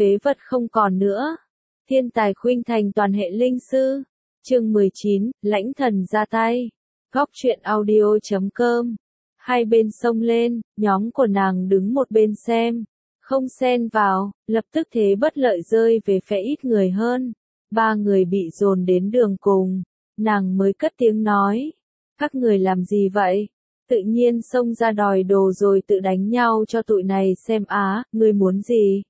phế vật không còn nữa. Thiên tài khuynh thành toàn hệ linh sư. Chương 19, lãnh thần ra tay. Góc truyện audio.com. Hai bên xông lên, nhóm của nàng đứng một bên xem. Không xen vào, lập tức thế bất lợi rơi về phe ít người hơn. Ba người bị dồn đến đường cùng. Nàng mới cất tiếng nói. Các người làm gì vậy? Tự nhiên xông ra đòi đồ rồi tự đánh nhau cho tụi này xem á, ngươi muốn gì?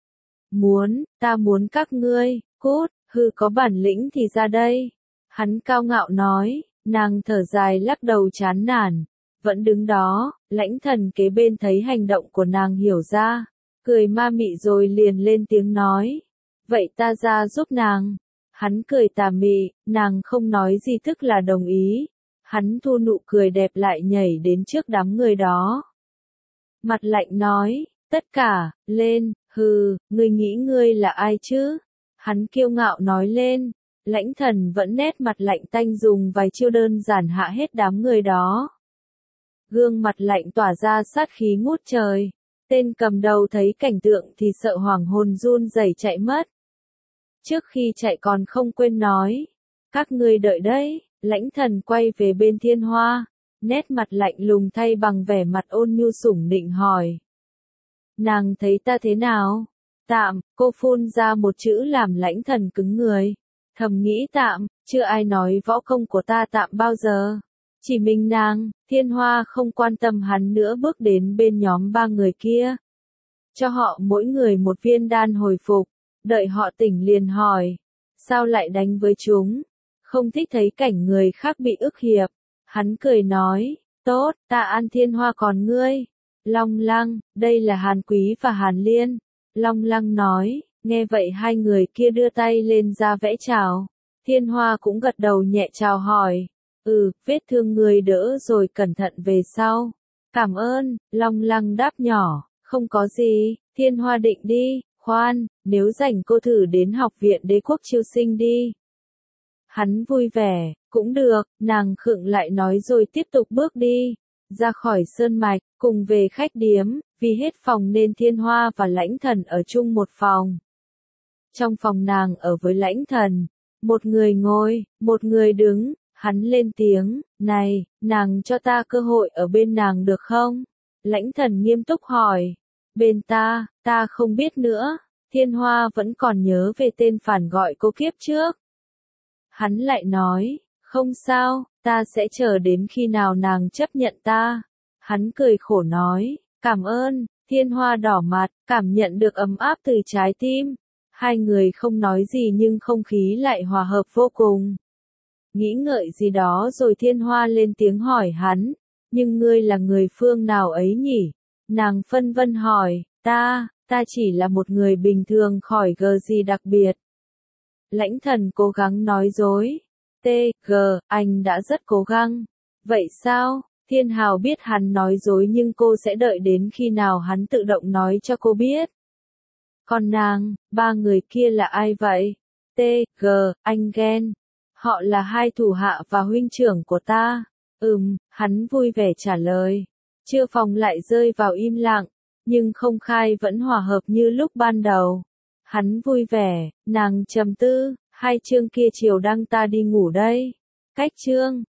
Ta muốn các ngươi, cút, hư có bản lĩnh thì ra đây. Hắn cao ngạo nói, nàng thở dài lắc đầu chán nản. Vẫn đứng đó, lãnh thần kế bên thấy hành động của nàng hiểu ra. Cười ma mị rồi liền lên tiếng nói. Vậy ta ra giúp nàng. Hắn cười tà mị, nàng không nói gì tức là đồng ý. Hắn thu nụ cười đẹp lại nhảy đến trước đám người đó. Mặt lạnh nói, tất cả, lên, hừ, ngươi nghĩ ngươi là ai chứ? Hắn kiêu ngạo nói lên, lãnh thần vẫn nét mặt lạnh tanh dùng vài chiêu đơn giản hạ hết đám người đó. Gương mặt lạnh tỏa ra sát khí ngút trời. Tên cầm đầu thấy cảnh tượng thì sợ hoảng hồn run rẩy chạy mất. Trước khi chạy còn không quên nói, các ngươi đợi đấy. Lãnh thần quay về bên Thiên Hoa, nét mặt lạnh lùng thay bằng vẻ mặt ôn nhu sủng nịnh hỏi. Nàng thấy ta thế nào? Tạm, cô phun ra một chữ làm lãnh thần cứng người. Thầm nghĩ tạm, chưa ai nói võ công của ta tạm bao giờ. Chỉ mình nàng, Thiên Hoa không quan tâm hắn nữa bước đến bên nhóm ba người kia. Cho họ mỗi người một viên đan hồi phục, đợi họ tỉnh liền hỏi. Sao lại đánh với chúng? Không thích thấy cảnh người khác bị ức hiếp. Hắn cười nói, tốt, ta an Thiên Hoa còn ngươi. Long Lăng, đây là Hàn Quý và Hàn Liên. Long Lăng nói, nghe vậy hai người kia đưa tay lên ra vẽ chào. Thiên Hoa cũng gật đầu nhẹ chào hỏi. Vết thương người đỡ rồi cẩn thận về sau. Cảm ơn, Long Lăng đáp nhỏ, không có gì. Thiên Hoa định đi, khoan, nếu rảnh cô thử đến học viện Đế quốc chiêu sinh đi. Hắn vui vẻ, cũng được, nàng khựng lại nói rồi tiếp tục bước đi, ra khỏi sơn mạch, cùng về khách điếm, vì hết phòng nên Thiên Hoa và lãnh thần ở chung một phòng. Trong phòng nàng ở với lãnh thần, một người ngồi, một người đứng, hắn lên tiếng, này, nàng cho ta cơ hội ở bên nàng được không? Lãnh thần nghiêm túc hỏi, bên ta không biết nữa, Thiên Hoa vẫn còn nhớ về tên phản gọi cô kiếp trước. Hắn lại nói, không sao, ta sẽ chờ đến khi nào nàng chấp nhận ta. Hắn cười khổ nói, cảm ơn. Thiên Hoa đỏ mặt, cảm nhận được ấm áp từ trái tim. Hai người không nói gì nhưng không khí lại hòa hợp vô cùng. Nghĩ ngợi gì đó rồi Thiên Hoa lên tiếng hỏi hắn, nhưng ngươi là người phương nào ấy nhỉ? Nàng phân vân hỏi, ta chỉ là một người bình thường khỏi gờ gì đặc biệt. Lãnh thần cố gắng nói dối. Anh đã rất cố gắng. Vậy sao? Thiên Hào biết hắn nói dối nhưng cô sẽ đợi đến khi nào hắn tự động nói cho cô biết. Còn nàng, ba người kia là ai vậy? Anh ghen. Họ là hai thủ hạ và huynh trưởng của ta. Hắn vui vẻ trả lời. Chưa phòng lại rơi vào im lặng, nhưng không khai vẫn hòa hợp như lúc ban đầu. Hắn vui vẻ, nàng trầm tư, hai chương kia chiều đăng ta đi ngủ đây. Cách chương.